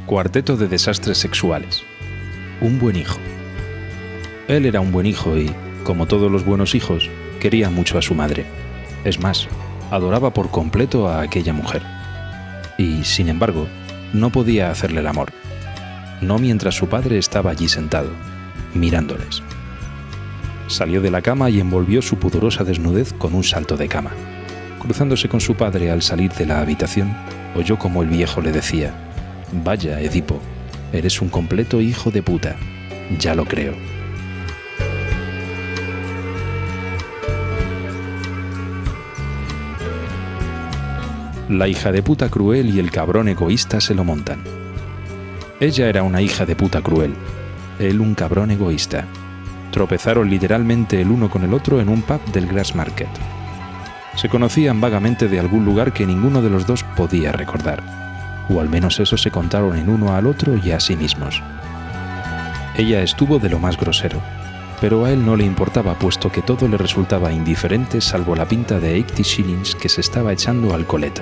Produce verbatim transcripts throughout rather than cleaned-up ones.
Cuarteto de desastres sexuales. Un buen hijo. Él era un buen hijo y, como todos los buenos hijos, quería mucho a su madre. Es más, adoraba por completo a aquella mujer. Y, sin embargo, no podía hacerle el amor. No mientras su padre estaba allí sentado, mirándoles. Salió de la cama y envolvió su pudorosa desnudez con un salto de cama. Cruzándose con su padre al salir de la habitación, oyó como el viejo le decía: «Vaya, Edipo, eres un completo hijo de puta. Ya lo creo». La hija de puta cruel y el cabrón egoísta se lo montan. Ella era una hija de puta cruel, él un cabrón egoísta. Tropezaron literalmente el uno con el otro en un pub del Grassmarket. Se conocían vagamente de algún lugar que ninguno de los dos podía recordar, o al menos eso se contaron en uno al otro y a sí mismos. Ella estuvo de lo más grosero, pero a él no le importaba puesto que todo le resultaba indiferente salvo la pinta de ochenta shillings que se estaba echando al coleto.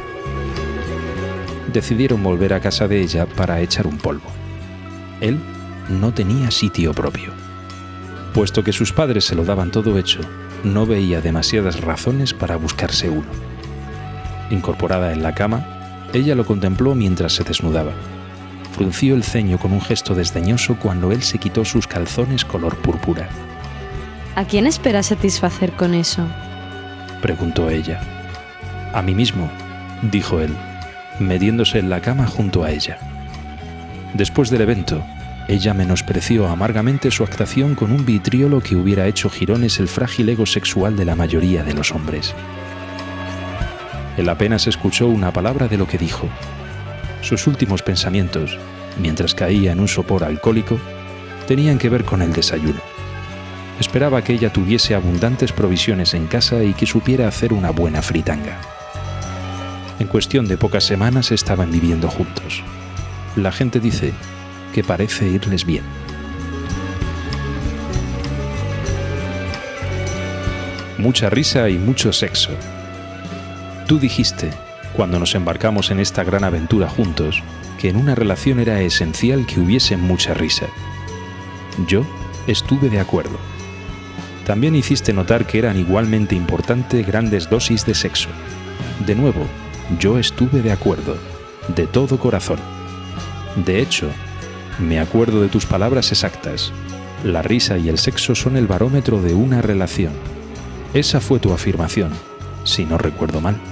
Decidieron volver a casa de ella para echar un polvo. Él no tenía sitio propio. Puesto que sus padres se lo daban todo hecho, no veía demasiadas razones para buscarse uno. Incorporada en la cama, ella lo contempló mientras se desnudaba. Frunció el ceño con un gesto desdeñoso cuando él se quitó sus calzones color púrpura. ¿A quién esperas satisfacer con eso?, preguntó ella. A mí mismo, dijo él, metiéndose en la cama junto a ella. Después del evento, ella menospreció amargamente su actuación con un vitriolo que hubiera hecho jirones el frágil ego sexual de la mayoría de los hombres. Él apenas escuchó una palabra de lo que dijo. Sus últimos pensamientos, mientras caía en un sopor alcohólico, tenían que ver con el desayuno. Esperaba que ella tuviese abundantes provisiones en casa y que supiera hacer una buena fritanga. En cuestión de pocas semanas estaban viviendo juntos. La gente dice que parece irles bien. Mucha risa y mucho sexo. Tú dijiste, cuando nos embarcamos en esta gran aventura juntos, que en una relación era esencial que hubiese mucha risa. Yo estuve de acuerdo. También hiciste notar que eran igualmente importantes grandes dosis de sexo. De nuevo, yo estuve de acuerdo, de todo corazón. De hecho, me acuerdo de tus palabras exactas. La risa y el sexo son el barómetro de una relación. Esa fue tu afirmación, si no recuerdo mal.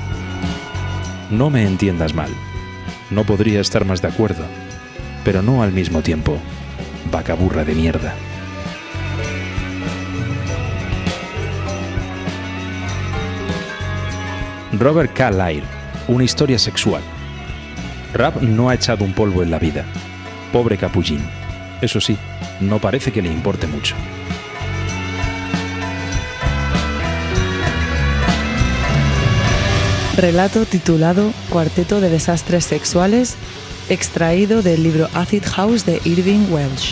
No me entiendas mal. No podría estar más de acuerdo, pero no al mismo tiempo. Vacaburra de mierda. Robert K. Lyle, una historia sexual. Rab no ha echado un polvo en la vida. Pobre capullín. Eso sí, no parece que le importe mucho. Relato titulado Cuarteto de desastres sexuales, extraído del libro Acid House de Irving Welsh.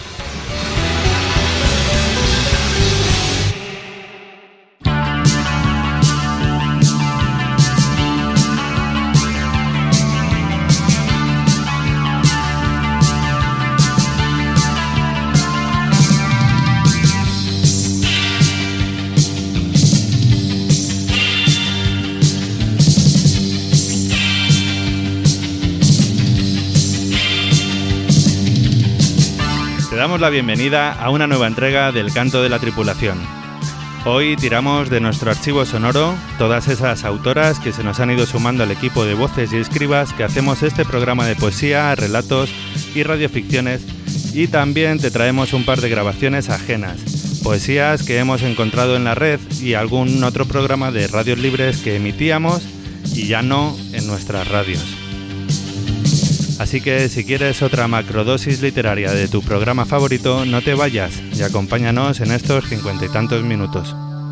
Te damos la bienvenida a una nueva entrega del Canto de la Tripulación. Hoy tiramos de nuestro archivo sonoro todas esas autoras que se nos han ido sumando al equipo de voces y escribas que hacemos este programa de poesía, relatos y radioficciones, y también te traemos un par de grabaciones ajenas, poesías que hemos encontrado en la red y algún otro programa de radios libres que emitíamos y ya no en nuestras radios. Así que si quieres otra macrodosis literaria de tu programa favorito, no te vayas y acompáñanos en estos cincuenta y tantos minutos.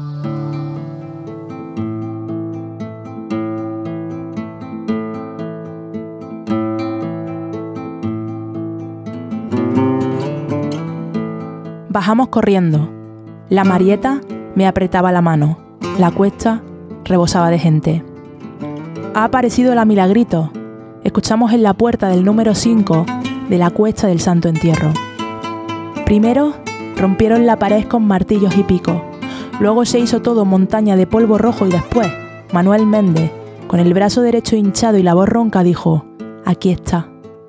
Bajamos corriendo. La Marieta me apretaba la mano. La cuesta rebosaba de gente. Ha aparecido la Milagrito. escuchamos en la puerta del número cinco de la cuesta del Santo Entierro. Primero rompieron la pared con martillos y picos, luego se hizo todo montaña de polvo rojo y después Manuel Méndez, con el brazo derecho hinchado y la voz ronca, dijo: «Aquí está».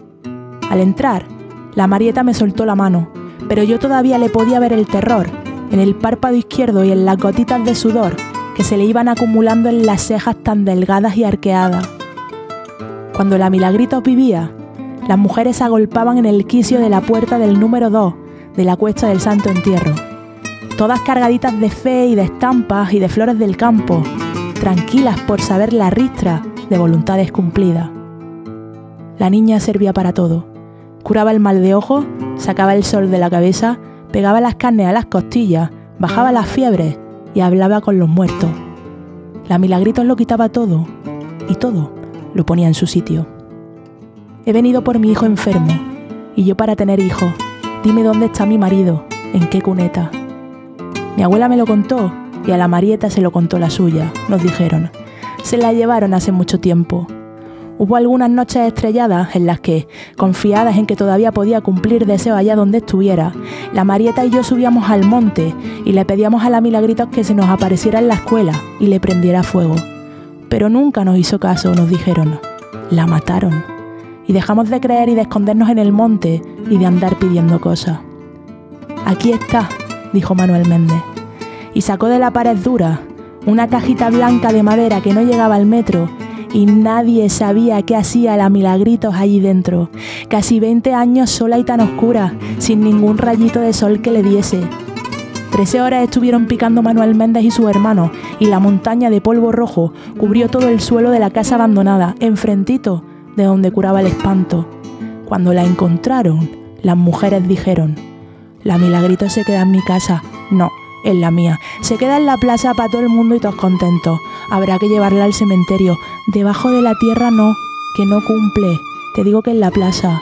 Al entrar, la Marieta me soltó la mano, pero yo todavía le podía ver el terror en el párpado izquierdo y en las gotitas de sudor que se le iban acumulando en las cejas tan delgadas y arqueadas. Cuando la Milagritos vivía, las mujeres se agolpaban en el quicio de la puerta del número dos de la cuesta del Santo Entierro, todas cargaditas de fe y de estampas y de flores del campo, tranquilas por saber la ristra de voluntades cumplidas. La niña servía para todo. Curaba el mal de ojo, sacaba el sol de la cabeza, pegaba las carnes a las costillas, bajaba las fiebres y hablaba con los muertos. La Milagritos lo quitaba todo y todo lo ponía en su sitio. He venido por mi hijo enfermo y yo para tener hijos. Dime dónde está mi marido, en qué cuneta. Mi abuela me lo contó y a la Marieta se lo contó la suya, nos dijeron. Se la llevaron hace mucho tiempo. Hubo algunas noches estrelladas en las que, confiadas en que todavía podía cumplir deseo allá donde estuviera, la Marieta y yo subíamos al monte y le pedíamos a la Milagritos que se nos apareciera en la escuela y le prendiera fuego. Pero nunca nos hizo caso, nos dijeron. La mataron. Y dejamos de creer y de escondernos en el monte y de andar pidiendo cosas. Aquí está, dijo Manuel Méndez, y sacó de la pared dura una cajita blanca de madera que no llegaba al metro y nadie sabía qué hacía la Milagritos allí dentro, casi veinte años sola y tan oscura, sin ningún rayito de sol que le diese. Trece horas estuvieron picando Manuel Méndez y sus hermanos y la montaña de polvo rojo cubrió todo el suelo de la casa abandonada, enfrentito de donde curaba el espanto. Cuando la encontraron, las mujeres dijeron: «La Milagritos se queda en mi casa». «No, en la mía. Se queda en la plaza para todo el mundo y todos contentos. Habrá que llevarla al cementerio. Debajo de la tierra no, que no cumple. Te digo que en la plaza».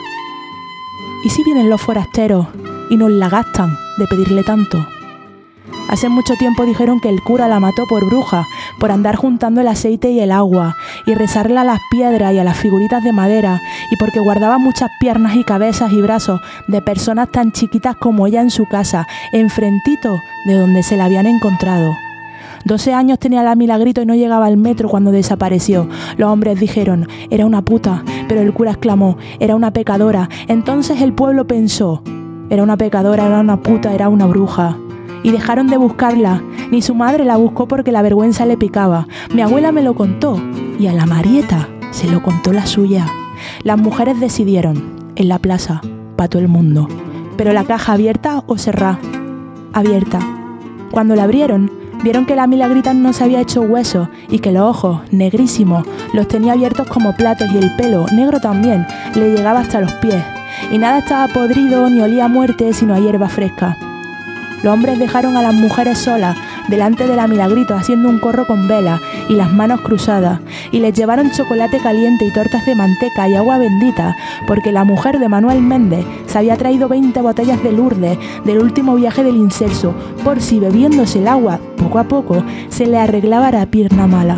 ¿Y si vienen los forasteros y nos la gastan de pedirle tanto? Hace mucho tiempo dijeron que el cura la mató por bruja, por andar juntando el aceite y el agua, y rezarle a las piedras y a las figuritas de madera, y porque guardaba muchas piernas y cabezas y brazos de personas tan chiquitas como ella en su casa, enfrentito de donde se la habían encontrado. Doce años tenía la Milagrito y no llegaba al metro cuando desapareció. Los hombres dijeron: «Era una puta», pero el cura exclamó: «Era una pecadora». Entonces el pueblo pensó: «Era una pecadora, era una puta, era una bruja». Y dejaron de buscarla. Ni su madre la buscó porque la vergüenza le picaba. Mi abuela me lo contó y a la Marieta se lo contó la suya. Las mujeres decidieron, en la plaza, para todo el mundo. Pero la caja abierta o cerrada. Abierta. Cuando la abrieron, vieron que la Milagritas no se había hecho hueso y que los ojos, negrísimos, los tenía abiertos como platos y el pelo, negro también, le llegaba hasta los pies. Y nada estaba podrido ni olía a muerte sino a hierba fresca. Los hombres dejaron a las mujeres solas delante de la Milagritos haciendo un corro con velas y las manos cruzadas, y les llevaron chocolate caliente y tortas de manteca y agua bendita, porque la mujer de Manuel Méndez se había traído veinte botellas de Lourdes del último viaje del incenso, por si bebiéndose el agua poco a poco se le arreglaba la pierna mala.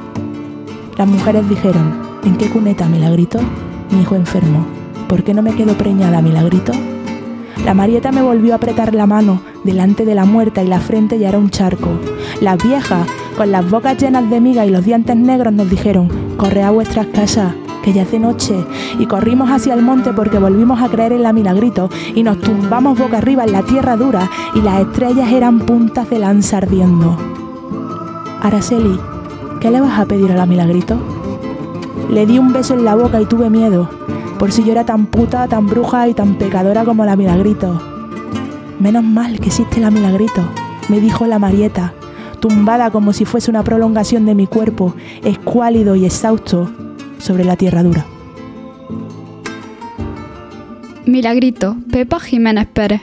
Las mujeres dijeron: «¿En qué cuneta, Milagrito? Mi hijo enfermo. ¿Por qué no me quedo preñada, Milagrito?». La Marieta me volvió a apretar la mano delante de la muerta y la frente ya era un charco. Las viejas, con las bocas llenas de miga y los dientes negros, nos dijeron: «Corred a vuestras casas, que ya es de noche». Y corrimos hacia el monte porque volvimos a creer en la Milagrito y nos tumbamos boca arriba en la tierra dura y las estrellas eran puntas de lanza ardiendo. «Araceli, ¿qué le vas a pedir a la Milagrito?». Le di un beso en la boca y tuve miedo, por si yo era tan puta, tan bruja y tan pecadora como la Milagrito. «Menos mal que existe la Milagrito», me dijo la Marieta, tumbada como si fuese una prolongación de mi cuerpo, escuálido y exhausto, sobre la tierra dura. Milagrito, Pepa Jiménez Pérez.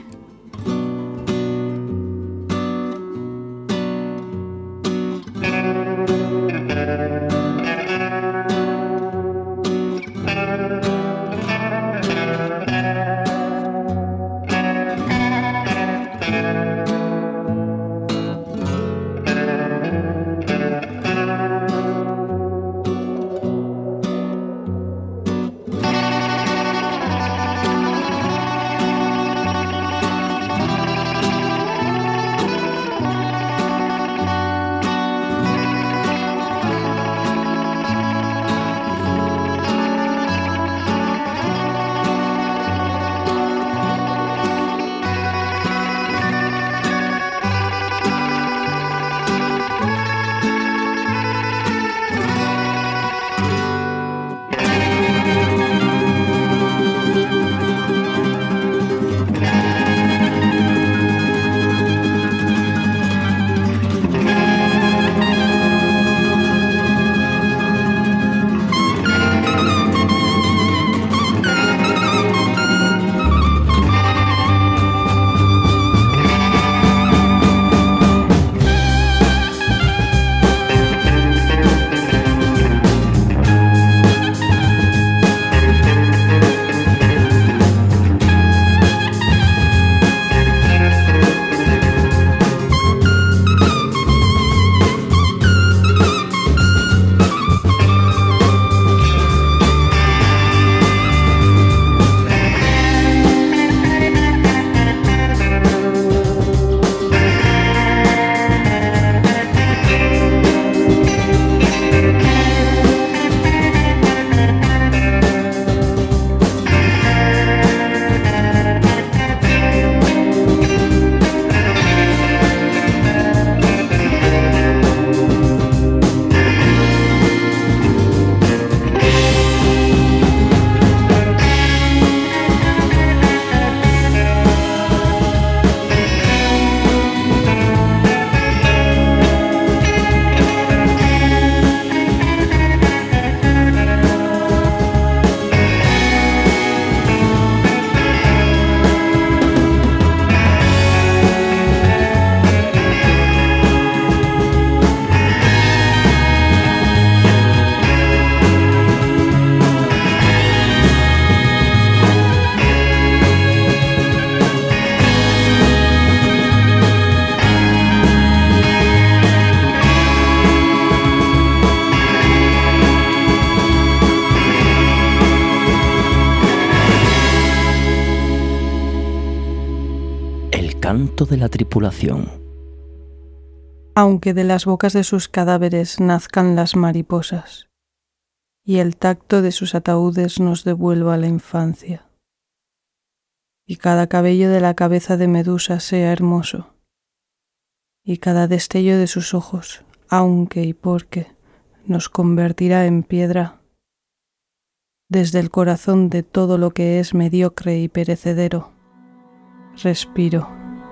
canto de la tripulación. Aunque de las bocas de sus cadáveres nazcan las mariposas, y el tacto de sus ataúdes nos devuelva la infancia, y cada cabello de la cabeza de Medusa sea hermoso, y cada destello de sus ojos, aunque y porque, nos convertirá en piedra, desde el corazón de todo lo que es mediocre y perecedero, respiro.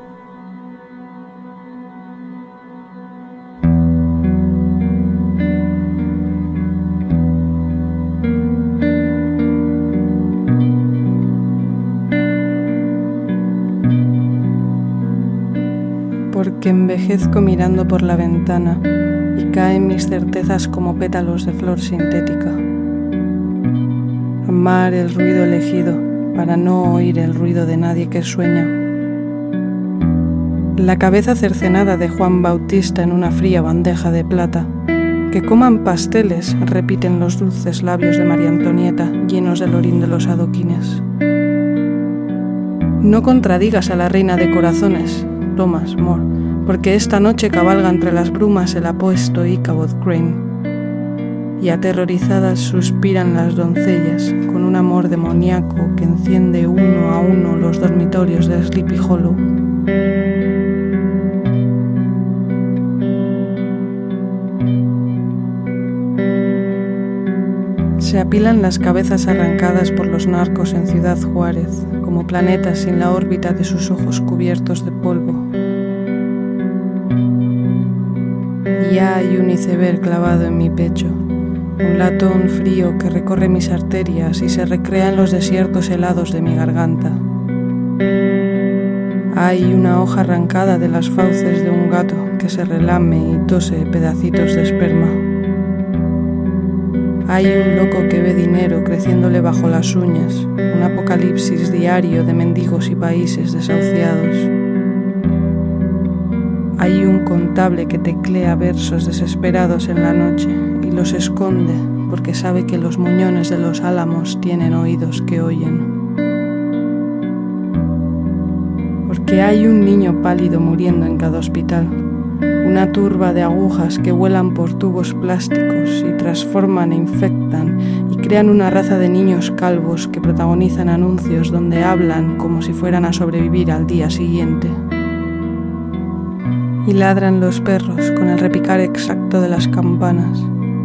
Porque envejezco mirando por la ventana y caen mis certezas como pétalos de flor sintética. Amar el ruido elegido para no oír el ruido de nadie que sueña. La cabeza cercenada de Juan Bautista en una fría bandeja de plata. Que coman pasteles, repiten los dulces labios de María Antonieta llenos del orín de los adoquines. No contradigas a la reina de corazones, Thomas More, porque esta noche cabalga entre las brumas el apuesto Ichabod Crane, y aterrorizadas suspiran las doncellas con un amor demoníaco que enciende uno a uno los dormitorios de Sleepy Hollow. Se apilan las cabezas arrancadas por los narcos en Ciudad Juárez, como planetas sin la órbita de sus ojos cubiertos de polvo. Ya hay un iceberg clavado en mi pecho, un latón frío que recorre mis arterias y se recrea en los desiertos helados de mi garganta. Hay una hoja arrancada de las fauces de un gato que se relame y tose pedacitos de esperma. Hay un loco que ve dinero creciéndole bajo las uñas, un apocalipsis diario de mendigos y países desahuciados. Hay un contable que teclea versos desesperados en la noche y los esconde porque sabe que los moñones de los álamos tienen oídos que oyen. Porque hay un niño pálido muriendo en cada hospital, una turba de agujas que vuelan por tubos plásticos y transforman e infectan y crean una raza de niños calvos que protagonizan anuncios donde hablan como si fueran a sobrevivir al día siguiente. Y ladran los perros con el repicar exacto de las campanas.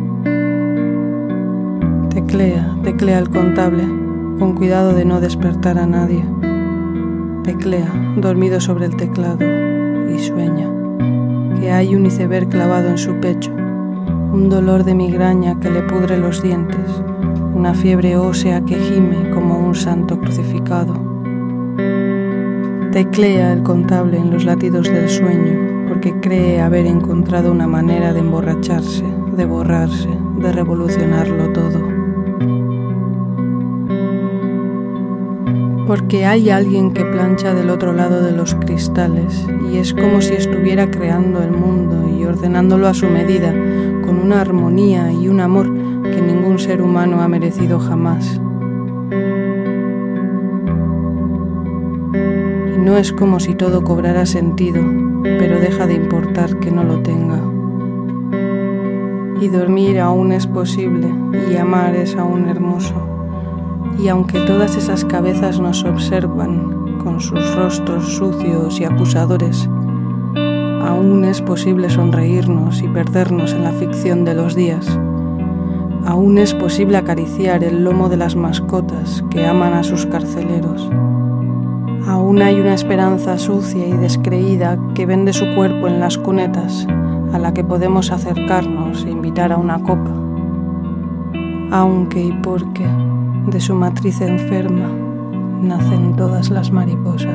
Teclea, teclea el contable, con cuidado de no despertar a nadie. Teclea, dormido sobre el teclado, y sueña que hay un iceberg clavado en su pecho, un dolor de migraña que le pudre los dientes, una fiebre ósea que gime como un santo crucificado. Teclea el contable en los latidos del sueño, porque cree haber encontrado una manera de emborracharse, de borrarse, de revolucionarlo todo. Porque hay alguien que plancha del otro lado de los cristales y es como si estuviera creando el mundo y ordenándolo a su medida, con una armonía y un amor que ningún ser humano ha merecido jamás. Y no es como si todo cobrara sentido, pero deja de importar que no lo tenga. Y dormir aún es posible y amar es aún hermoso. Y aunque todas esas cabezas nos observan con sus rostros sucios y acusadores, aún es posible sonreírnos y perdernos en la ficción de los días. Aún es posible acariciar el lomo de las mascotas que aman a sus carceleros. Aún hay una esperanza sucia y descreída que vende su cuerpo en las cunetas, a la que podemos acercarnos e invitar a una copa. Aunque y porque de su matriz enferma nacen todas las mariposas.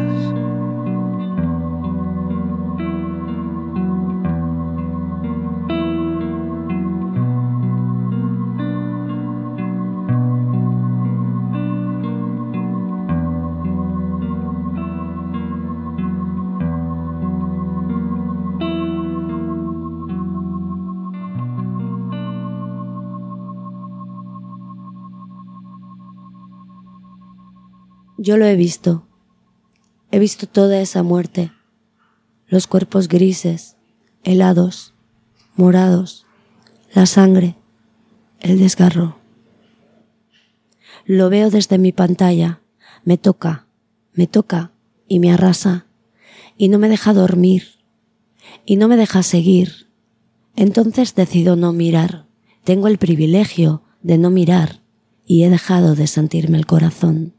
Yo lo he visto. He visto toda esa muerte, los cuerpos grises, helados, morados, la sangre, el desgarro. Lo veo desde mi pantalla, me toca, me toca y me arrasa, y no me deja dormir, y no me deja seguir. Entonces decido no mirar. Tengo el privilegio de no mirar y he dejado de sentirme el corazón.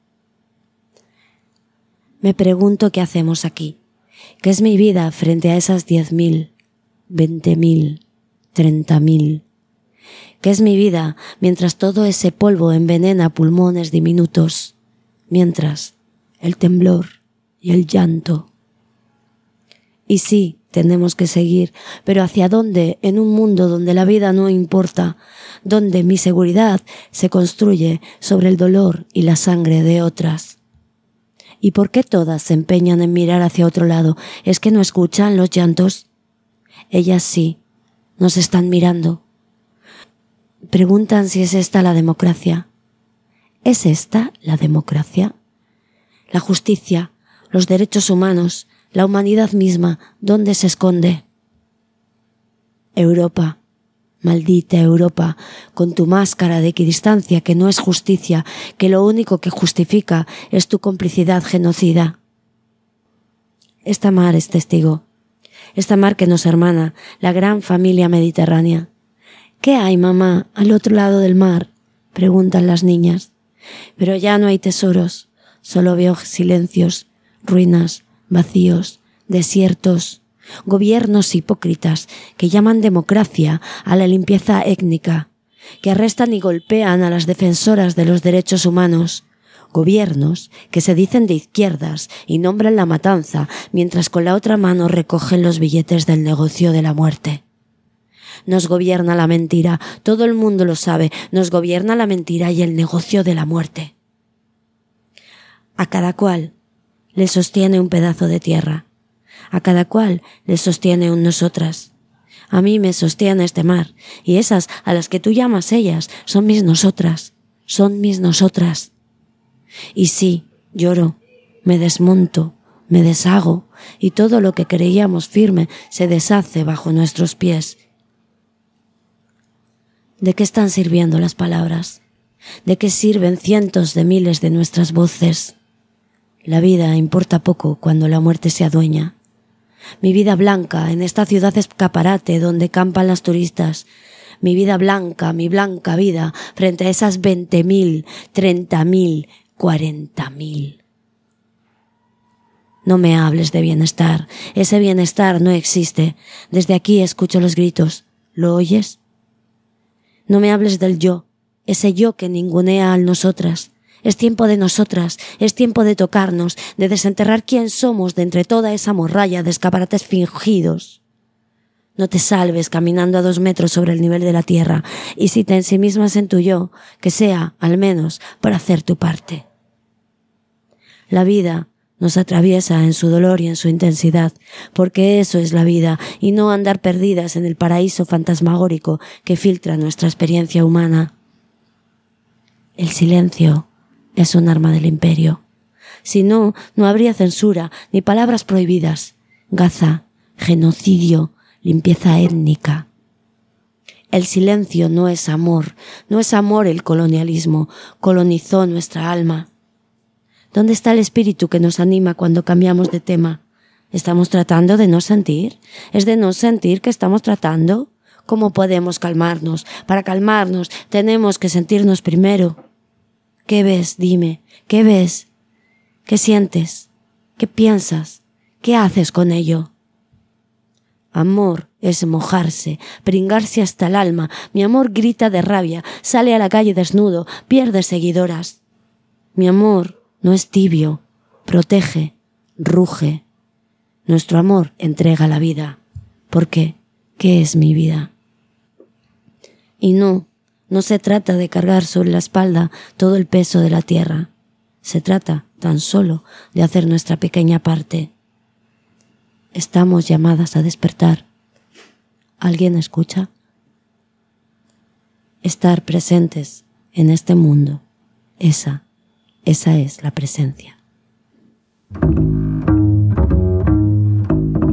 Me pregunto qué hacemos aquí, qué es mi vida frente a esas diez mil, veinte mil, treinta mil. ¿Qué es mi vida mientras todo ese polvo envenena pulmones diminutos? Mientras el temblor y el llanto. Y sí, tenemos que seguir, pero ¿hacia dónde en un mundo donde la vida no importa, donde mi seguridad se construye sobre el dolor y la sangre de otras? ¿Y por qué todas se empeñan en mirar hacia otro lado? ¿Es que no escuchan los llantos? Ellas sí, nos están mirando. Preguntan si es esta la democracia. ¿Es esta la democracia? La justicia, los derechos humanos, la humanidad misma, ¿dónde se esconde? Europa, maldita Europa, con tu máscara de equidistancia que no es justicia, que lo único que justifica es tu complicidad genocida. Esta mar es testigo, esta mar que nos hermana, la gran familia mediterránea. ¿Qué hay, mamá, al otro lado del mar?, preguntan las niñas. Pero ya no hay tesoros, solo veo silencios, ruinas, vacíos, desiertos, gobiernos hipócritas que llaman democracia a la limpieza étnica, que arrestan y golpean a las defensoras de los derechos humanos, gobiernos que se dicen de izquierdas y nombran la matanza mientras con la otra mano recogen los billetes del negocio de la muerte. Nos gobierna la mentira, todo el mundo lo sabe, nos gobierna la mentira y el negocio de la muerte. A cada cual le sostiene un pedazo de tierra, a cada cual le sostiene un nosotras. A mí me sostiene este mar, y esas a las que tú llamas ellas son mis nosotras, son mis nosotras. Y sí, lloro, me desmonto, me deshago, y todo lo que creíamos firme se deshace bajo nuestros pies. ¿De qué están sirviendo las palabras? ¿De qué sirven cientos de miles de nuestras voces? La vida importa poco cuando la muerte se adueña. Mi vida blanca en esta ciudad escaparate donde campan las turistas. Mi vida blanca, mi blanca vida frente a esas veinte mil, treinta mil, cuarenta mil. No me hables de bienestar. Ese bienestar no existe. Desde aquí escucho los gritos. ¿Lo oyes? No me hables del yo, ese yo que ningunea al nosotras. Es tiempo de nosotras, es tiempo de tocarnos, de desenterrar quién somos de entre toda esa morralla de escaparates fingidos. No te salves caminando a dos metros sobre el nivel de la tierra, y si te ensimismas en tu yo, que sea, al menos, para hacer tu parte. La vida nos atraviesa en su dolor y en su intensidad, porque eso es la vida, y no andar perdidas en el paraíso fantasmagórico que filtra nuestra experiencia humana. El silencio es un arma del imperio. Si no, no habría censura, ni palabras prohibidas. Gaza, genocidio, limpieza étnica. El silencio no es amor, no es amor el colonialismo, colonizó nuestra alma. ¿Dónde está el espíritu que nos anima cuando cambiamos de tema? ¿Estamos tratando de no sentir? ¿Es de no sentir que estamos tratando? ¿Cómo podemos calmarnos? Para calmarnos tenemos que sentirnos primero. ¿Qué ves? Dime. ¿Qué ves? ¿Qué sientes? ¿Qué piensas? ¿Qué haces con ello? Amor es mojarse, pringarse hasta el alma. Mi amor grita de rabia, sale a la calle desnudo, pierde seguidoras. Mi amor no es tibio, protege, ruge. Nuestro amor entrega la vida. ¿Por qué? ¿Qué es mi vida? Y no, no se trata de cargar sobre la espalda todo el peso de la tierra. Se trata tan solo de hacer nuestra pequeña parte. Estamos llamadas a despertar. ¿Alguien escucha? Estar presentes en este mundo. Esa Esa es la presencia.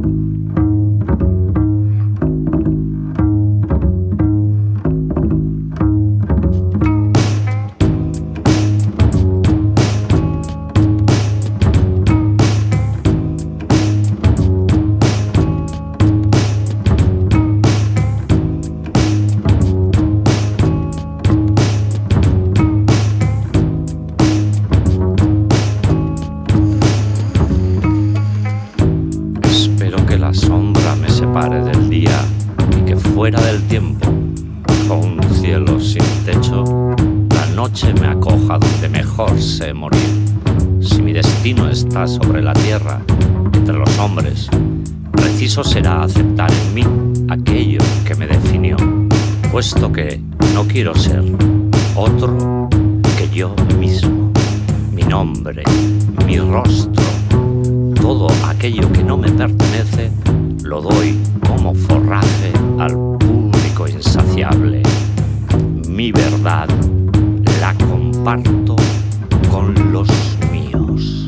mejor sé morir. Si mi destino está sobre la tierra, entre los hombres, preciso será aceptar en mí aquello que me definió, puesto que no quiero ser otro que yo mismo. Mi nombre, mi rostro, todo aquello que no me pertenece, lo doy como forraje al público insaciable. Mi verdad la comparto con los míos.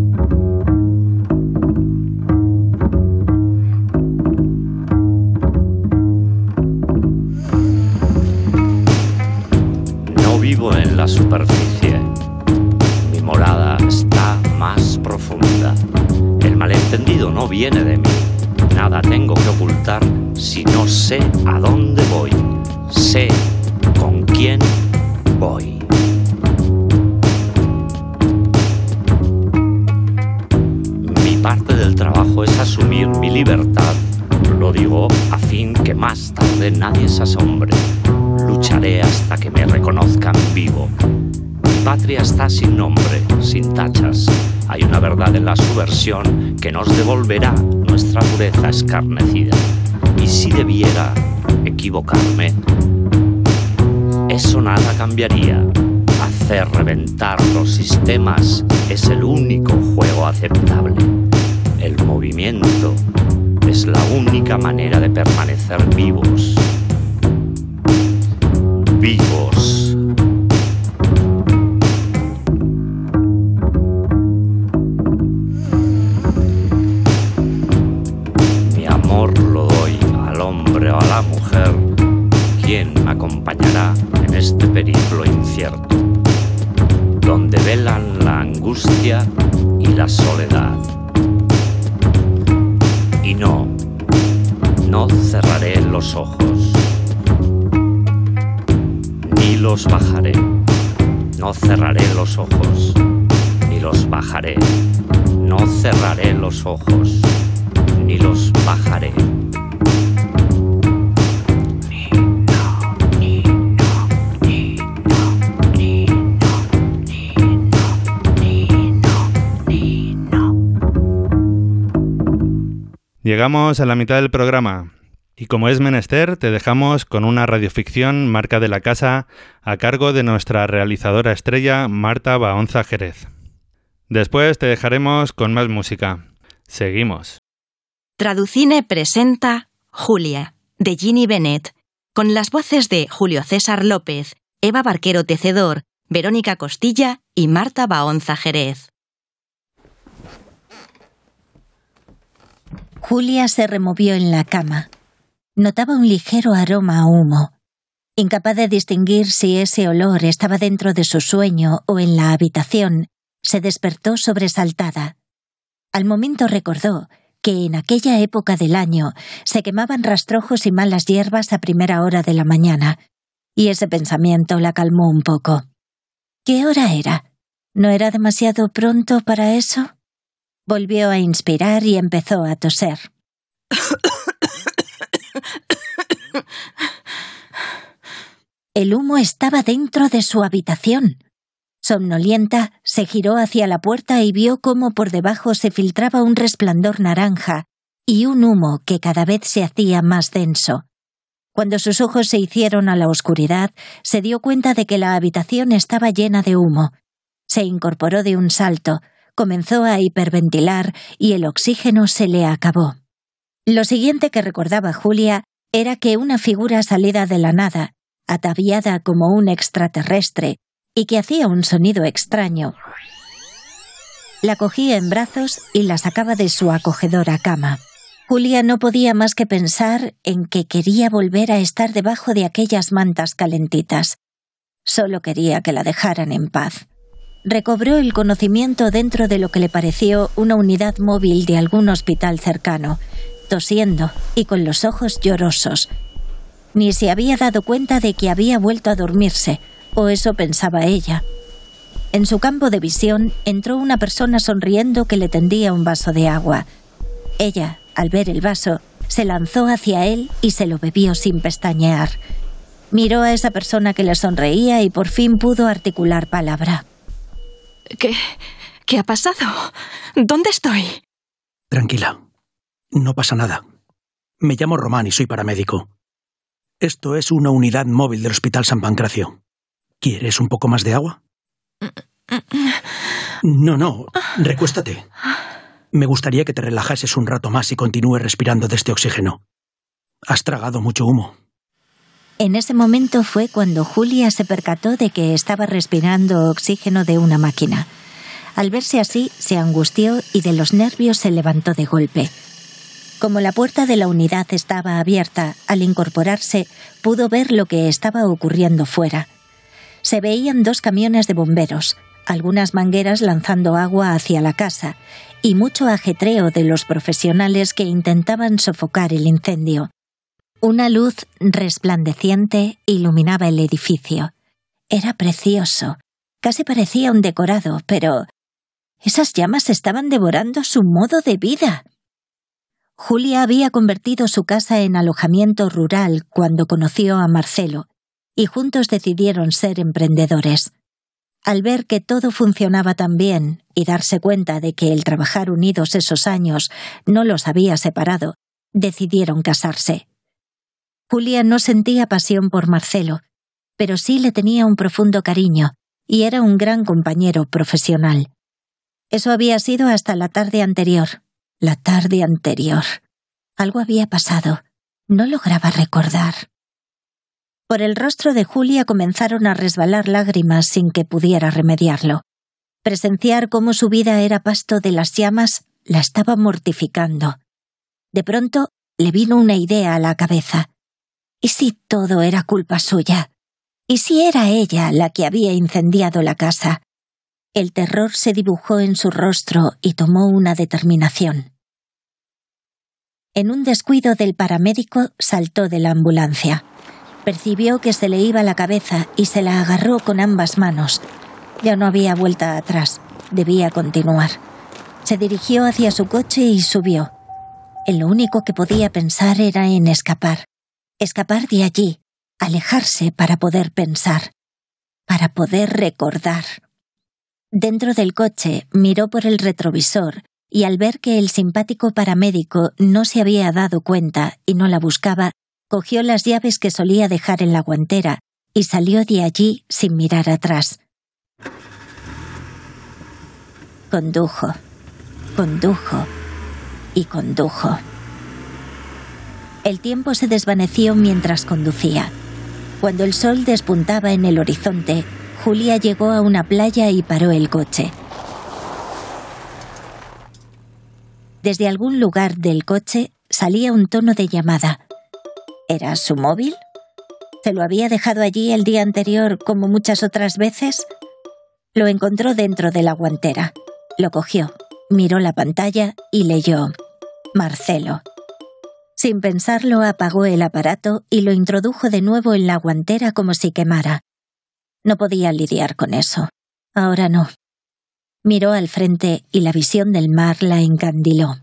No vivo en la superficie. Mi morada está más profunda. El malentendido no viene de mí. Nada tengo que ocultar si no sé a dónde voy. Sé con quién voy. Mi parte del trabajo es asumir mi libertad. Lo digo a fin que más tarde nadie se asombre. Lucharé hasta que me reconozcan vivo. Mi patria está sin nombre, sin tachas. Hay una verdad en la subversión que nos devolverá nuestra dureza escarnecida. Y si debiera equivocarme, eso nada cambiaría. Hacer reventar los sistemas es el único juego aceptable. El movimiento es la única manera de permanecer vivos. Vivos. Mi amor lo doy al hombre o a la mujer, quien me acompañará en este periplo incierto, donde velan la angustia y la soledad. Y no, no cerraré los ojos, ni los bajaré. No cerraré los ojos, ni los bajaré. No cerraré los ojos, ni los bajaré. Llegamos a la mitad del programa y como es menester te dejamos con una radioficción marca de la casa a cargo de nuestra realizadora estrella Marta Baonza Jerez. Después te dejaremos con más música. Seguimos. Traducine presenta Julia, de Ginny Bennett, con las voces de Julio César López, Eva Barquero Tecedor, Verónica Costilla y Marta Baonza Jerez. Julia se removió en la cama. Notaba un ligero aroma a humo. Incapaz de distinguir si ese olor estaba dentro de su sueño o en la habitación, se despertó sobresaltada. Al momento recordó que en aquella época del año se quemaban rastrojos y malas hierbas a primera hora de la mañana, y ese pensamiento la calmó un poco. ¿Qué hora era? ¿No era demasiado pronto para eso? Volvió a inspirar y empezó a toser. El humo estaba dentro de su habitación. Somnolienta, se giró hacia la puerta y vio cómo por debajo se filtraba un resplandor naranja y un humo que cada vez se hacía más denso. Cuando sus ojos se hicieron a la oscuridad, se dio cuenta de que la habitación estaba llena de humo. Se incorporó de un salto, comenzó a hiperventilar y el oxígeno se le acabó. Lo siguiente que recordaba Julia era que una figura salida de la nada, ataviada como un extraterrestre y que hacía un sonido extraño, la cogía en brazos y la sacaba de su acogedora cama. Julia no podía más que pensar en que quería volver a estar debajo de aquellas mantas calentitas. Solo quería que la dejaran en paz. Recobró el conocimiento dentro de lo que le pareció una unidad móvil de algún hospital cercano, tosiendo y con los ojos llorosos. Ni se había dado cuenta de que había vuelto a dormirse, o eso pensaba ella. En su campo de visión entró una persona sonriendo que le tendía un vaso de agua. Ella, al ver el vaso, se lanzó hacia él y se lo bebió sin pestañear. Miró a esa persona que le sonreía y por fin pudo articular palabra. ¿Qué, qué ha pasado? ¿Dónde estoy? Tranquila. No pasa nada. Me llamo Román y soy paramédico. Esto es una unidad móvil del Hospital San Pancracio. ¿Quieres un poco más de agua? No, no. Recuéstate. Me gustaría que te relajases un rato más y continúes respirando de este oxígeno. Has tragado mucho humo. En ese momento fue cuando Julia se percató de que estaba respirando oxígeno de una máquina. Al verse así, se angustió y de los nervios se levantó de golpe. Como la puerta de la unidad estaba abierta, al incorporarse, pudo ver lo que estaba ocurriendo fuera. Se veían dos camiones de bomberos, algunas mangueras lanzando agua hacia la casa y mucho ajetreo de los profesionales que intentaban sofocar el incendio. Una luz resplandeciente iluminaba el edificio. Era precioso. Casi parecía un decorado, pero esas llamas estaban devorando su modo de vida. Julia había convertido su casa en alojamiento rural cuando conoció a Marcelo, y juntos decidieron ser emprendedores. Al ver que todo funcionaba tan bien y darse cuenta de que el trabajar unidos esos años no los había separado, decidieron casarse. Julia no sentía pasión por Marcelo, pero sí le tenía un profundo cariño y era un gran compañero profesional. Eso había sido hasta la tarde anterior. La tarde anterior. Algo había pasado. No lograba recordar. Por el rostro de Julia comenzaron a resbalar lágrimas sin que pudiera remediarlo. Presenciar cómo su vida era pasto de las llamas la estaba mortificando. De pronto le vino una idea a la cabeza. ¿Y si todo era culpa suya? ¿Y si era ella la que había incendiado la casa? El terror se dibujó en su rostro y tomó una determinación. En un descuido del paramédico saltó de la ambulancia. Percibió que se le iba la cabeza y se la agarró con ambas manos. Ya no había vuelta atrás. Debía continuar. Se dirigió hacia su coche y subió. En lo único que podía pensar era en escapar. Escapar de allí, alejarse para poder pensar, para poder recordar. Dentro del coche miró por el retrovisor y al ver que el simpático paramédico no se había dado cuenta y no la buscaba, cogió las llaves que solía dejar en la guantera y salió de allí sin mirar atrás. Condujo, condujo y condujo. El tiempo se desvaneció mientras conducía. Cuando el sol despuntaba en el horizonte, Julia llegó a una playa y paró el coche. Desde algún lugar del coche salía un tono de llamada. ¿Era su móvil? ¿Se lo había dejado allí el día anterior como muchas otras veces? Lo encontró dentro de la guantera. Lo cogió, miró la pantalla y leyó: Marcelo. Sin pensarlo, apagó el aparato y lo introdujo de nuevo en la guantera como si quemara. No podía lidiar con eso. Ahora no. Miró al frente y la visión del mar la encandiló.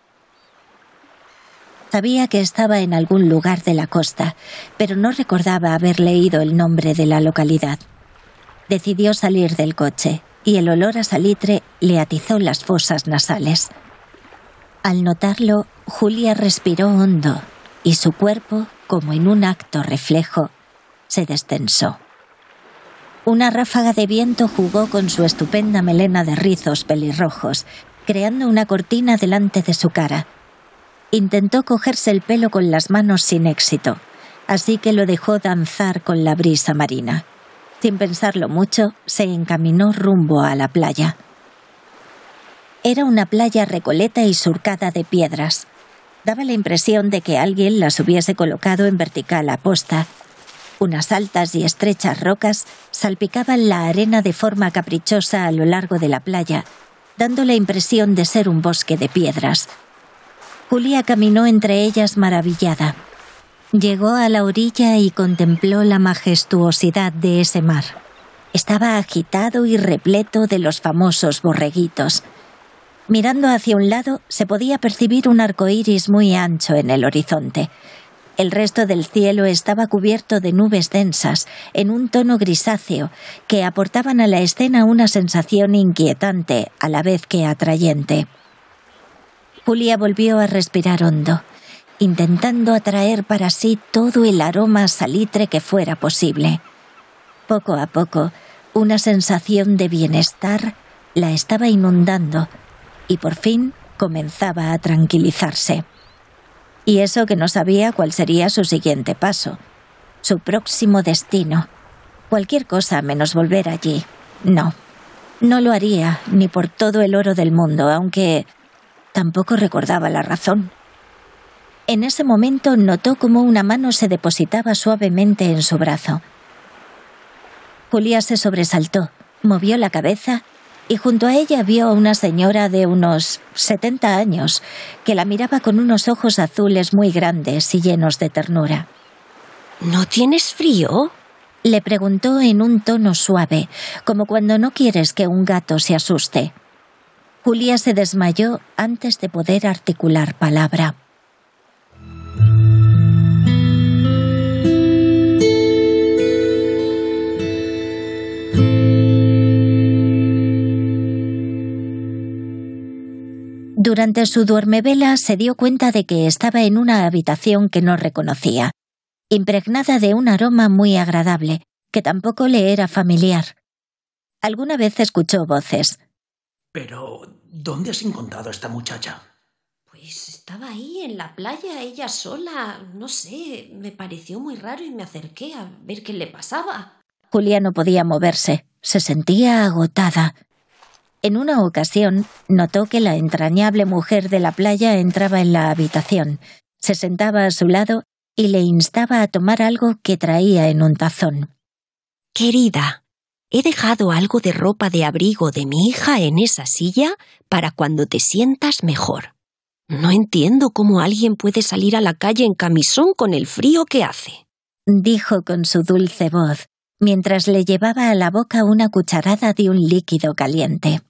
Sabía que estaba en algún lugar de la costa, pero no recordaba haber leído el nombre de la localidad. Decidió salir del coche y el olor a salitre le atizó las fosas nasales. Al notarlo, Julia respiró hondo y su cuerpo, como en un acto reflejo, se destensó. Una ráfaga de viento jugó con su estupenda melena de rizos pelirrojos, creando una cortina delante de su cara. Intentó cogerse el pelo con las manos sin éxito, así que lo dejó danzar con la brisa marina. Sin pensarlo mucho, se encaminó rumbo a la playa. Era una playa recoleta y surcada de piedras. Daba la impresión de que alguien las hubiese colocado en vertical aposta. Unas altas y estrechas rocas salpicaban la arena de forma caprichosa a lo largo de la playa, dando la impresión de ser un bosque de piedras. Julia caminó entre ellas maravillada. Llegó a la orilla y contempló la majestuosidad de ese mar. Estaba agitado y repleto de los famosos borreguitos. Mirando hacia un lado, se podía percibir un arco iris muy ancho en el horizonte. El resto del cielo estaba cubierto de nubes densas, en un tono grisáceo, que aportaban a la escena una sensación inquietante, a la vez que atrayente. Julia volvió a respirar hondo, intentando atraer para sí todo el aroma salitre que fuera posible. Poco a poco, una sensación de bienestar la estaba inundando y por fin comenzaba a tranquilizarse. Y eso que no sabía cuál sería su siguiente paso, su próximo destino. Cualquier cosa menos volver allí. No, no lo haría ni por todo el oro del mundo, aunque tampoco recordaba la razón. En ese momento notó cómo una mano se depositaba suavemente en su brazo. Julia se sobresaltó, movió la cabeza y junto a ella vio a una señora de unos setenta años que la miraba con unos ojos azules muy grandes y llenos de ternura. ¿No tienes frío?, le preguntó en un tono suave, como cuando no quieres que un gato se asuste. Julia se desmayó antes de poder articular palabra. Durante su duermevela se dio cuenta de que estaba en una habitación que no reconocía, impregnada de un aroma muy agradable, que tampoco le era familiar. Alguna vez escuchó voces. Pero, ¿dónde has encontrado a esta muchacha? Pues estaba ahí en la playa, ella sola. No sé, me pareció muy raro y me acerqué a ver qué le pasaba. Julia no podía moverse, se sentía agotada. En una ocasión, notó que la entrañable mujer de la playa entraba en la habitación, se sentaba a su lado y le instaba a tomar algo que traía en un tazón. Querida, he dejado algo de ropa de abrigo de mi hija en esa silla para cuando te sientas mejor. No entiendo cómo alguien puede salir a la calle en camisón con el frío que hace, dijo con su dulce voz, mientras le llevaba a la boca una cucharada de un líquido caliente.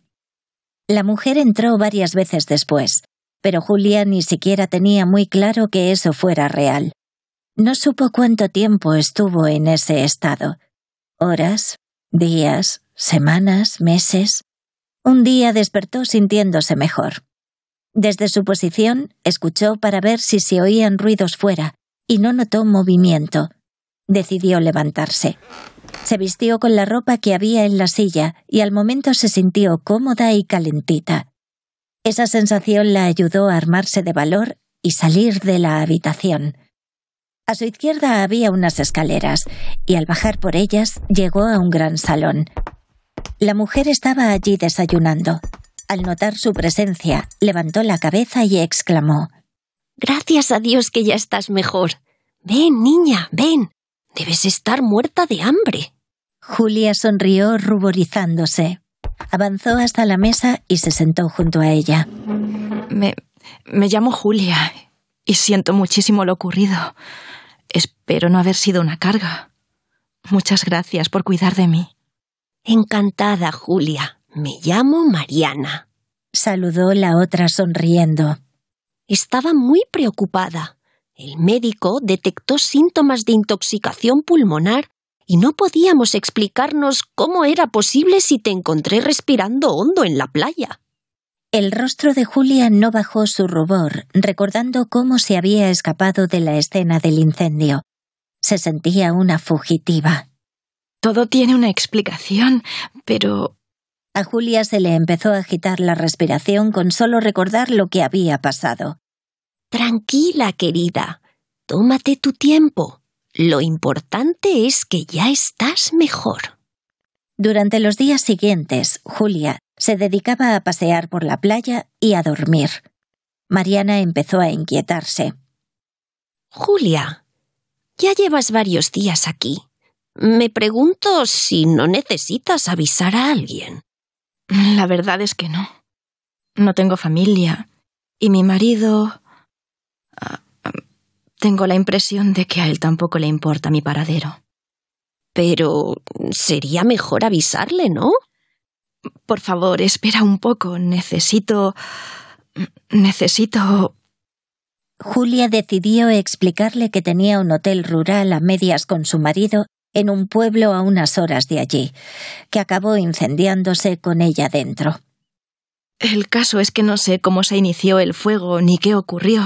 La mujer entró varias veces después, pero Julia ni siquiera tenía muy claro que eso fuera real. No supo cuánto tiempo estuvo en ese estado. Horas, días, semanas, meses. Un día despertó sintiéndose mejor. Desde su posición, escuchó para ver si se oían ruidos fuera y no notó movimiento. Decidió levantarse. Se vistió con la ropa que había en la silla y al momento se sintió cómoda y calentita. Esa sensación la ayudó a armarse de valor y salir de la habitación. A su izquierda había unas escaleras y al bajar por ellas llegó a un gran salón. La mujer estaba allí desayunando. Al notar su presencia, levantó la cabeza y exclamó: «Gracias a Dios que ya estás mejor. Ven, niña, ven. Debes estar muerta de hambre». Julia sonrió ruborizándose. Avanzó hasta la mesa y se sentó junto a ella. Me, me llamo Julia y siento muchísimo lo ocurrido. Espero no haber sido una carga. Muchas gracias por cuidar de mí. Encantada, Julia. Me llamo Mariana. Saludó la otra sonriendo. Estaba muy preocupada. El médico detectó síntomas de intoxicación pulmonar y no podíamos explicarnos cómo era posible si te encontré respirando hondo en la playa. El rostro de Julia no bajó su rubor, recordando cómo se había escapado de la escena del incendio. Se sentía una fugitiva. Todo tiene una explicación, pero... A Julia se le empezó a agitar la respiración con solo recordar lo que había pasado. Tranquila, querida. Tómate tu tiempo. Lo importante es que ya estás mejor. Durante los días siguientes, Julia se dedicaba a pasear por la playa y a dormir. Mariana empezó a inquietarse. Julia, ya llevas varios días aquí. Me pregunto si no necesitas avisar a alguien. La verdad es que no. No tengo familia. Y mi marido... Tengo la impresión de que a él tampoco le importa mi paradero. Pero sería mejor avisarle, ¿no? Por favor, espera un poco. Necesito... Necesito... Julia decidió explicarle que tenía un hotel rural a medias con su marido en un pueblo a unas horas de allí, que acabó incendiándose con ella dentro. El caso es que no sé cómo se inició el fuego ni qué ocurrió.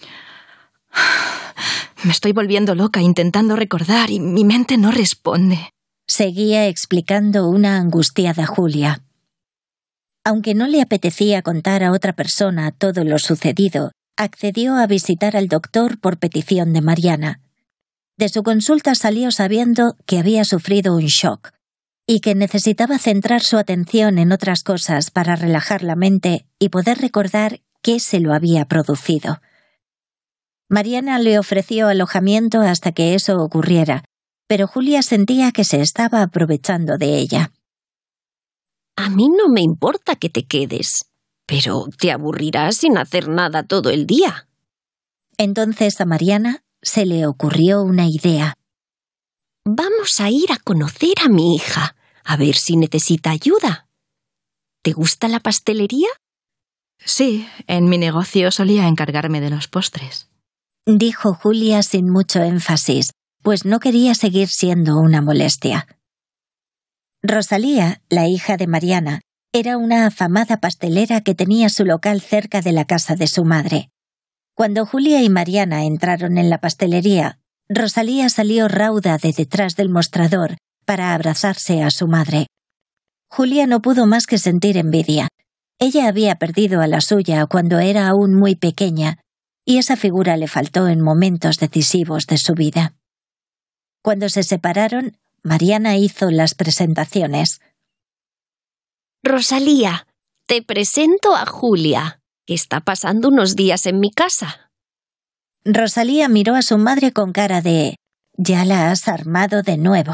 Me estoy volviendo loca intentando recordar y mi mente no responde. Seguía explicando una angustiada Julia. Aunque no le apetecía contar a otra persona todo lo sucedido, accedió a visitar al doctor por petición de Mariana. De su consulta salió sabiendo que había sufrido un shock y que necesitaba centrar su atención en otras cosas para relajar la mente y poder recordar qué se lo había producido. Mariana le ofreció alojamiento hasta que eso ocurriera, pero Julia sentía que se estaba aprovechando de ella. A mí no me importa que te quedes, pero te aburrirás sin hacer nada todo el día. Entonces a Mariana se le ocurrió una idea. Vamos a ir a conocer a mi hija, a ver si necesita ayuda. ¿Te gusta la pastelería? Sí, en mi negocio solía encargarme de los postres. Dijo Julia sin mucho énfasis, pues no quería seguir siendo una molestia. Rosalía, la hija de Mariana, era una afamada pastelera que tenía su local cerca de la casa de su madre. Cuando Julia y Mariana entraron en la pastelería, Rosalía salió rauda de detrás del mostrador para abrazarse a su madre. Julia no pudo más que sentir envidia. Ella había perdido a la suya cuando era aún muy pequeña, y esa figura le faltó en momentos decisivos de su vida. Cuando se separaron, Mariana hizo las presentaciones. Rosalía, te presento a Julia, que está pasando unos días en mi casa. Rosalía miró a su madre con cara de «Ya la has armado de nuevo».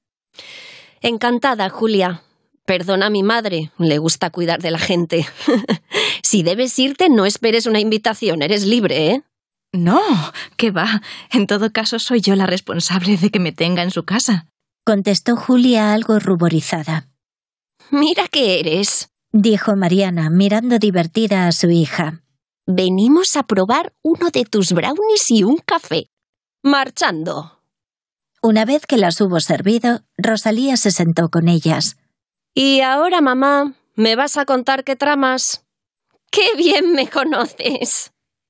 Encantada, Julia. Perdona a mi madre, le gusta cuidar de la gente. Si debes irte, no esperes una invitación, eres libre, ¿eh? No, ¿qué va? En todo caso, soy yo la responsable de que me tenga en su casa. Contestó Julia algo ruborizada. Mira qué eres, dijo Mariana, mirando divertida a su hija. Venimos a probar uno de tus brownies y un café. Marchando. Una vez que las hubo servido, Rosalía se sentó con ellas. Y ahora, mamá, ¿me vas a contar qué tramas? ¡Qué bien me conoces!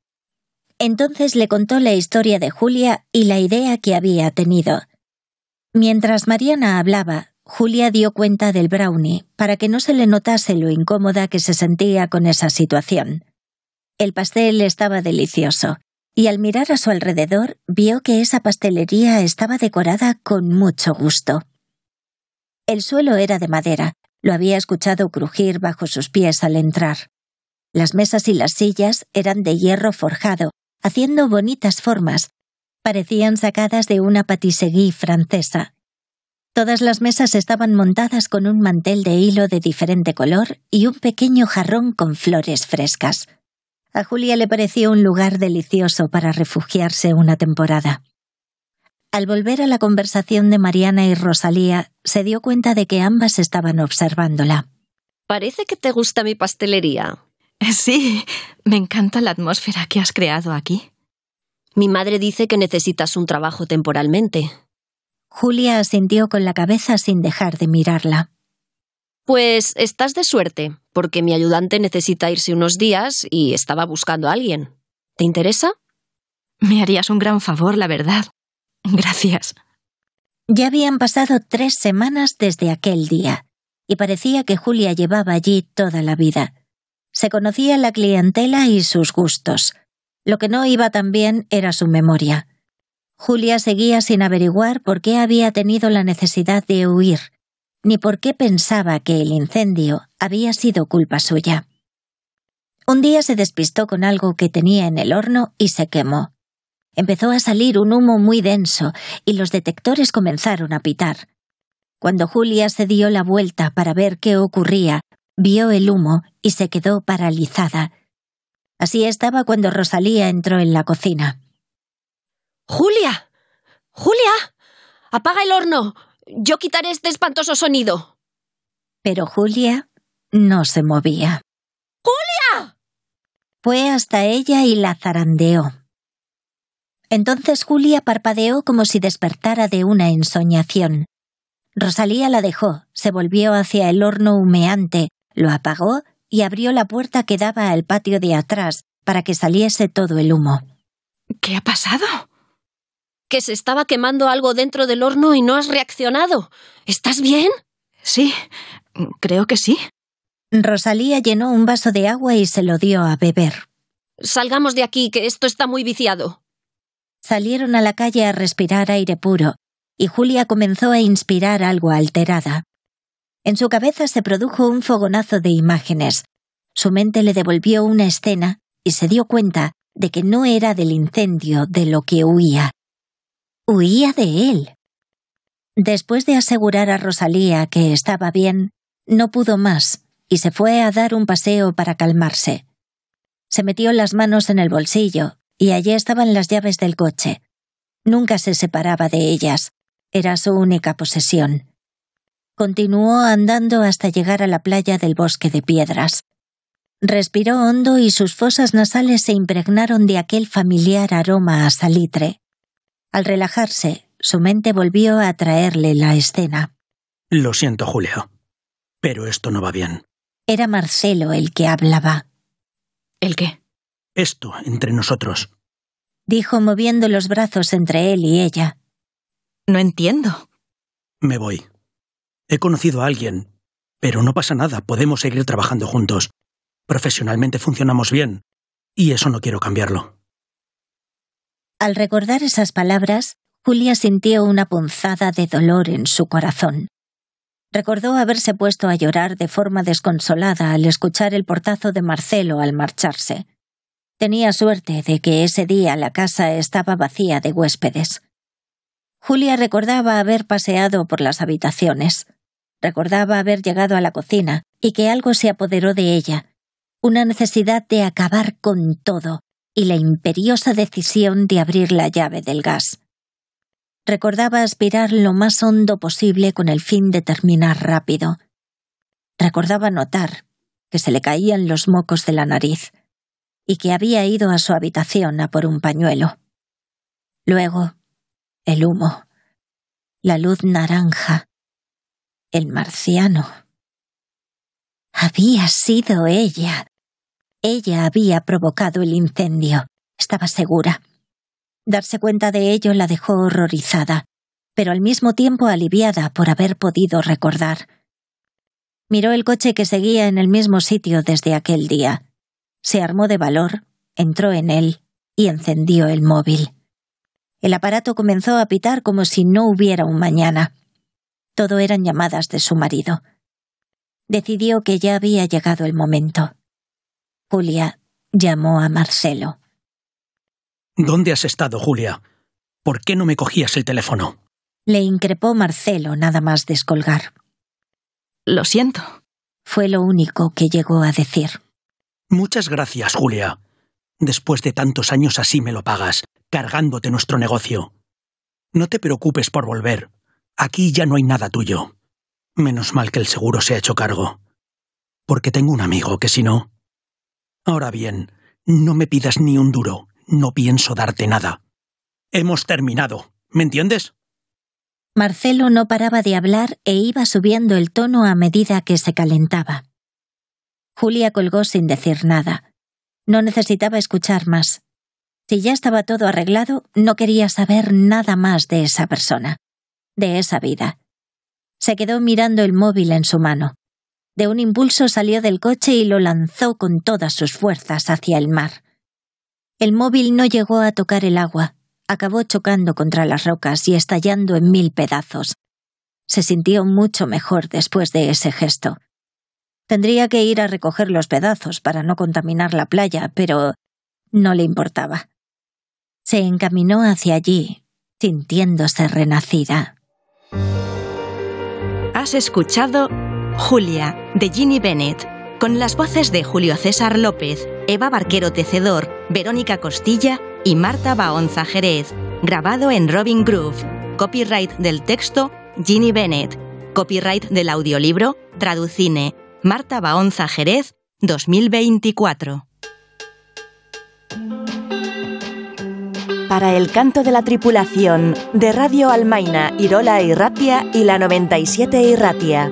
Entonces le contó la historia de Julia y la idea que había tenido. Mientras Mariana hablaba, Julia dio cuenta del brownie para que no se le notase lo incómoda que se sentía con esa situación. El pastel estaba delicioso, y al mirar a su alrededor vio que esa pastelería estaba decorada con mucho gusto. El suelo era de madera, lo había escuchado crujir bajo sus pies al entrar. Las mesas y las sillas eran de hierro forjado, haciendo bonitas formas. Parecían sacadas de una patisserie francesa. Todas las mesas estaban montadas con un mantel de hilo de diferente color y un pequeño jarrón con flores frescas. A Julia le pareció un lugar delicioso para refugiarse una temporada. Al volver a la conversación de Mariana y Rosalía, se dio cuenta de que ambas estaban observándola. Parece que te gusta mi pastelería. Sí, me encanta la atmósfera que has creado aquí. Mi madre dice que necesitas un trabajo temporalmente. Julia asintió con la cabeza sin dejar de mirarla. Pues estás de suerte, porque mi ayudante necesita irse unos días y estaba buscando a alguien. ¿Te interesa? Me harías un gran favor, la verdad. Gracias. Ya habían pasado tres semanas desde aquel día, y parecía que Julia llevaba allí toda la vida. Se conocía la clientela y sus gustos. Lo que no iba tan bien era su memoria. Julia seguía sin averiguar por qué había tenido la necesidad de huir, ni por qué pensaba que el incendio había sido culpa suya. Un día se despistó con algo que tenía en el horno y se quemó. Empezó a salir un humo muy denso y los detectores comenzaron a pitar. Cuando Julia se dio la vuelta para ver qué ocurría, vio el humo y se quedó paralizada. Así estaba cuando Rosalía entró en la cocina. ¡Julia! ¡Julia! ¡Apaga el horno! Yo quitaré este espantoso sonido. Pero Julia no se movía. ¡Julia! Fue hasta ella y la zarandeó. Entonces Julia parpadeó como si despertara de una ensoñación. Rosalía la dejó, se volvió hacia el horno humeante, lo apagó y abrió la puerta que daba al patio de atrás para que saliese todo el humo. ¿Qué ha pasado? Que se estaba quemando algo dentro del horno y no has reaccionado. ¿Estás bien? Sí, creo que sí. Rosalía llenó un vaso de agua y se lo dio a beber. Salgamos de aquí, que esto está muy viciado. Salieron a la calle a respirar aire puro, y Julia comenzó a inspirar algo alterada. En su cabeza se produjo un fogonazo de imágenes. Su mente le devolvió una escena y se dio cuenta de que no era del incendio de lo que huía. Huía de él. Después de asegurar a Rosalía que estaba bien, no pudo más y se fue a dar un paseo para calmarse. Se metió las manos en el bolsillo y allí estaban las llaves del coche. Nunca se separaba de ellas. Era su única posesión. Continuó andando hasta llegar a la playa del Bosque de Piedras. Respiró hondo y sus fosas nasales se impregnaron de aquel familiar aroma a salitre. Al relajarse, su mente volvió a traerle la escena. Lo siento, Julia, pero esto no va bien. Era Marcelo el que hablaba. ¿El qué? Esto entre nosotros. Dijo moviendo los brazos entre él y ella. No entiendo. Me voy. He conocido a alguien, pero no pasa nada, podemos seguir trabajando juntos. Profesionalmente funcionamos bien, y eso no quiero cambiarlo. Al recordar esas palabras, Julia sintió una punzada de dolor en su corazón. Recordó haberse puesto a llorar de forma desconsolada al escuchar el portazo de Marcelo al marcharse. Tenía suerte de que ese día la casa estaba vacía de huéspedes. Julia recordaba haber paseado por las habitaciones. Recordaba haber llegado a la cocina y que algo se apoderó de ella. Una necesidad de acabar con todo y la imperiosa decisión de abrir la llave del gas. Recordaba aspirar lo más hondo posible con el fin de terminar rápido. Recordaba notar que se le caían los mocos de la nariz y que había ido a su habitación a por un pañuelo. Luego, el humo, la luz naranja, el marciano. Había sido ella. Ella había provocado el incendio, estaba segura. Darse cuenta de ello la dejó horrorizada, pero al mismo tiempo aliviada por haber podido recordar. Miró el coche que seguía en el mismo sitio desde aquel día. Se armó de valor, entró en él y encendió el móvil. El aparato comenzó a pitar como si no hubiera un mañana. Todo eran llamadas de su marido. Decidió que ya había llegado el momento. Julia llamó a Marcelo. ¿Dónde has estado, Julia? ¿Por qué no me cogías el teléfono? Le increpó Marcelo nada más descolgar. Lo siento. Fue lo único que llegó a decir. Muchas gracias, Julia. Después de tantos años así me lo pagas, cargándote nuestro negocio. No te preocupes por volver. Aquí ya no hay nada tuyo. Menos mal que el seguro se ha hecho cargo. Porque tengo un amigo que si no... Ahora bien, no me pidas ni un duro. No pienso darte nada. Hemos terminado. ¿Me entiendes? Marcelo no paraba de hablar e iba subiendo el tono a medida que se calentaba. Julia colgó sin decir nada. No necesitaba escuchar más. Si ya estaba todo arreglado, no quería saber nada más de esa persona, de esa vida. Se quedó mirando el móvil en su mano. De un impulso salió del coche y lo lanzó con todas sus fuerzas hacia el mar. El móvil no llegó a tocar el agua. Acabó chocando contra las rocas y estallando en mil pedazos. Se sintió mucho mejor después de ese gesto. Tendría que ir a recoger los pedazos para no contaminar la playa, pero no le importaba. Se encaminó hacia allí, sintiéndose renacida. Has escuchado Julia, de Ginny Bennett, con las voces de Julio César López, Eva Barquero Tecedor, Verónica Costilla y Marta Baonza Jerez, grabado en Robin Groove. Copyright del texto, Ginny Bennett. Copyright del audiolibro, Traducine, Marta Baonza Jerez, dos mil veinticuatro. para el canto de la tripulación de Radio Almaina, Irola y Ratia y la noventa y siete y Ratia.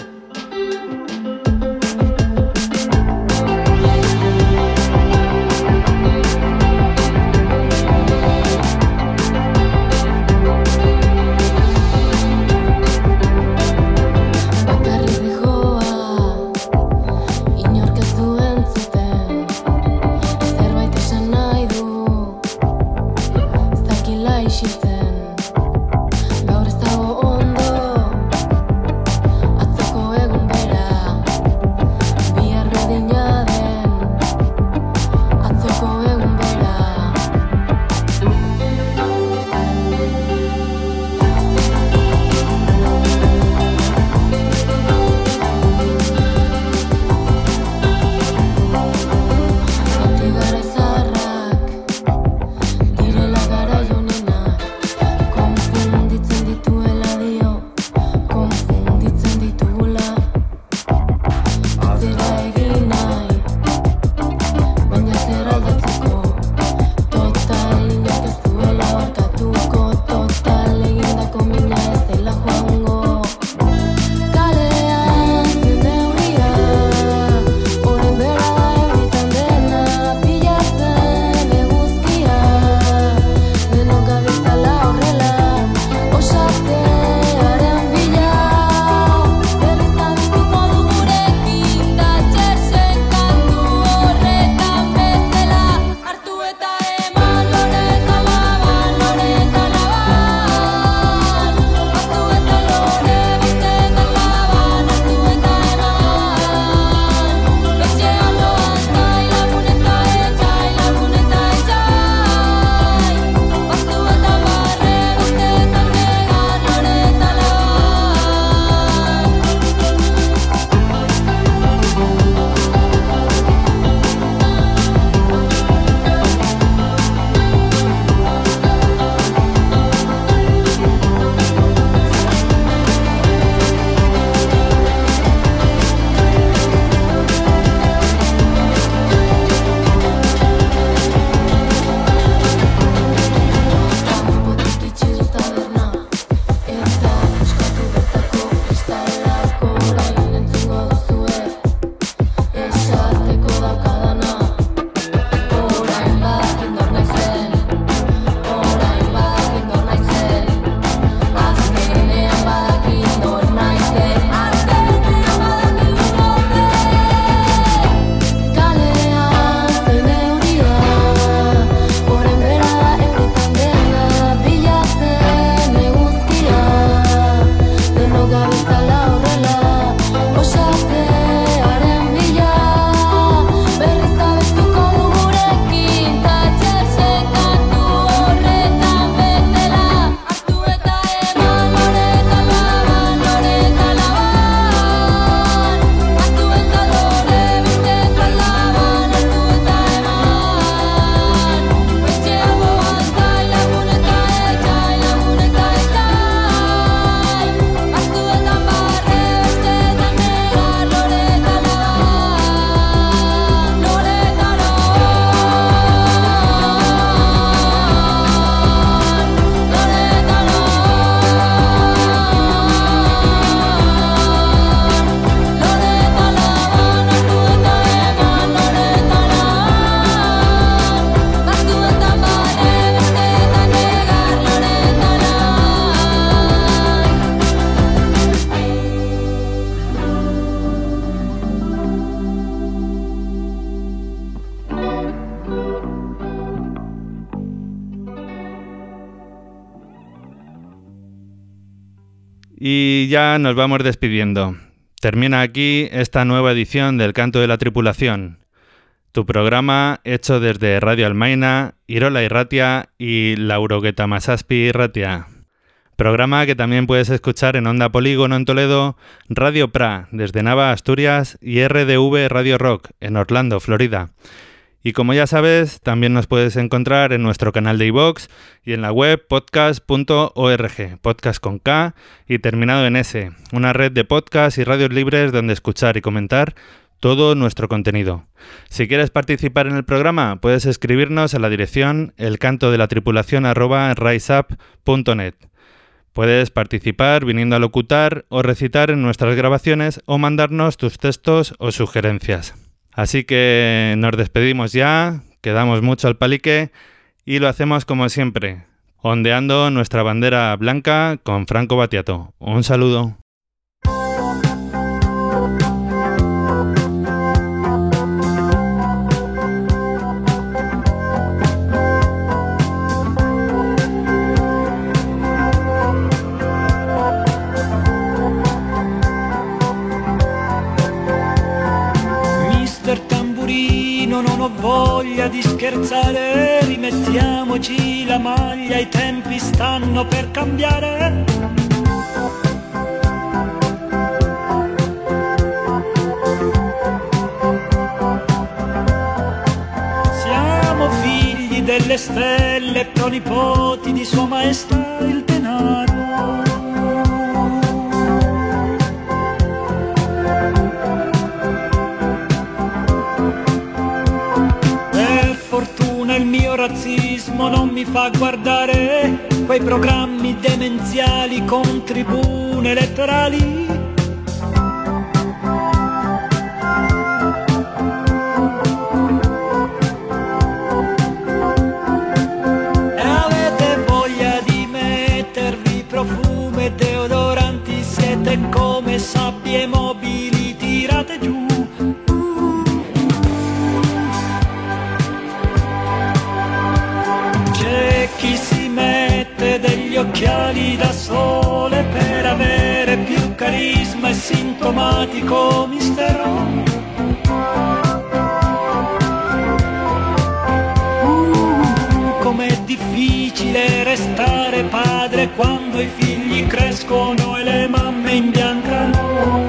Y ya nos vamos despidiendo. Termina aquí esta nueva edición del Canto de la Tripulación, tu programa hecho desde Radio Almaina, Irola y Ratia y Laurogueta Masaspi y Ratia. Programa que también puedes escuchar en Onda Polígono en Toledo, Radio Pra desde Nava, Asturias y R D V Radio Rock en Orlando, Florida. Y como ya sabes, también nos puedes encontrar en nuestro canal de iVoox y en la web podcast punto org, podcast con K y terminado en S, una red de podcasts y radios libres donde escuchar y comentar todo nuestro contenido. Si quieres participar en el programa, puedes escribirnos a la dirección elcantodelatripulación arroba riseup punto net. Puedes participar viniendo a locutar o recitar en nuestras grabaciones o mandarnos tus textos o sugerencias. Así que nos despedimos ya, quedamos mucho al palique y lo hacemos como siempre, ondeando nuestra bandera blanca con Franco Battiato. Un saludo. Non ho voglia di scherzare, rimettiamoci la maglia, i tempi stanno per cambiare. Siamo figli delle stelle, pronipoti di Sua Maestà il denaro. Il mio razzismo non mi fa guardare quei programmi demenziali con tribune elettorali. E avete voglia di mettervi profumo e deodoranti, siete come sabbie mobili tirate giù. Chi si mette degli occhiali da sole per avere più carisma e sintomatico mistero. Uh, com'è difficile restare padre quando i figli crescono e le mamme imbiancano.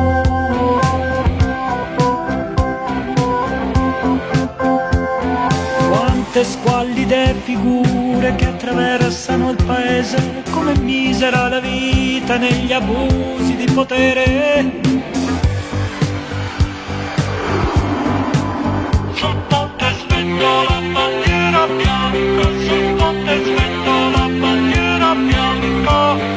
Quante squallide figure che attraversano il paese, come misera la vita negli abusi di potere. Sul ponte svendo la bandiera bianca, sul ponte svendo la bandiera bianca.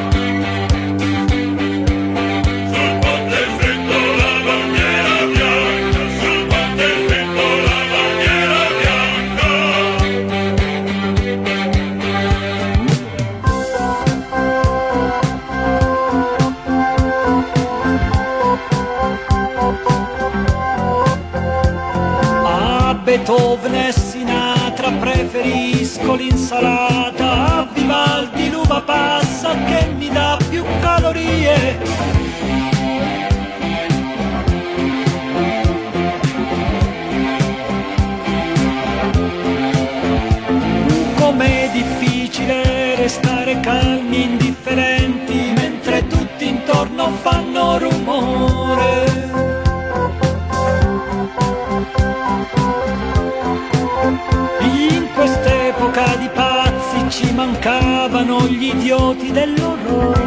Beethoven e Sinatra preferisco l'insalata, a Vivaldi l'uva passa che mi dà più calorie. Com'è difficile restare calmi, indifferenti, mentre tutti intorno fanno rumore. In quest'epoca di pazzi ci mancavano gli idioti dell'orrore.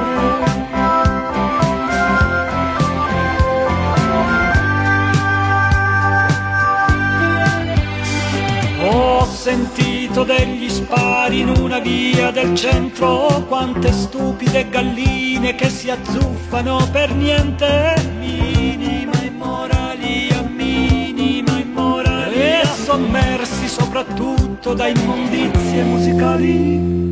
Ho sentito degli spari in una via del centro, quante stupide galline che si azzuffano per niente. Minima immorali a minima immorali, e sommersi soprattutto da immondizie musicali.